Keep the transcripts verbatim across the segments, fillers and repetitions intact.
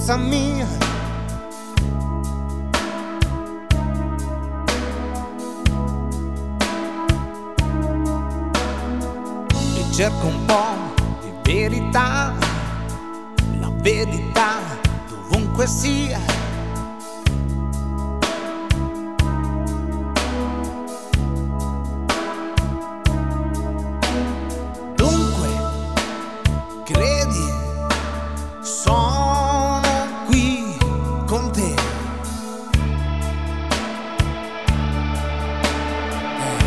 cosa mia. E cerco un po' di verità, la verità dovunque sia. Credi, sono qui con te. Eh.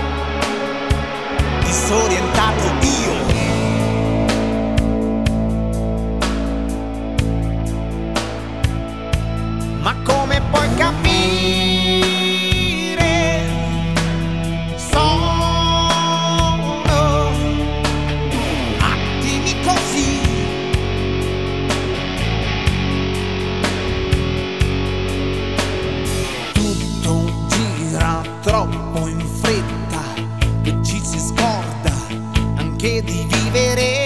Disorientato io, ma come puoi capire? Sono attimi così. Tutto gira troppo in fretta e ci si scorda anche di vivere.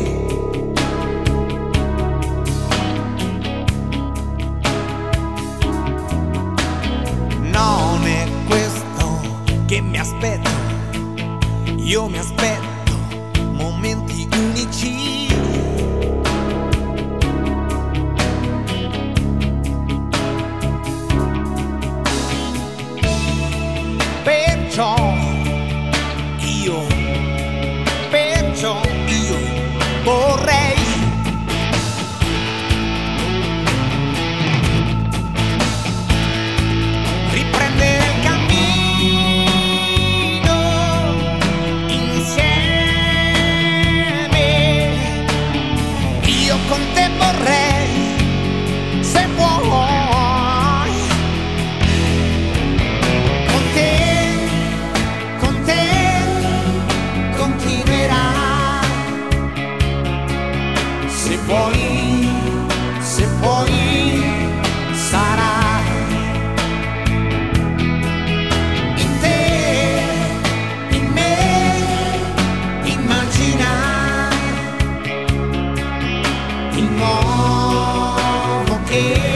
Non è questo che mi aspetto, io mi aspetto momenti unici. Perciò io, perciò io vorrei riprendere il cammino insieme. Io con te vorrei, se vuoi, con te, con te continuerà. Se vuoi, se vuoi, sarà in te, in me, immagina il nuovo che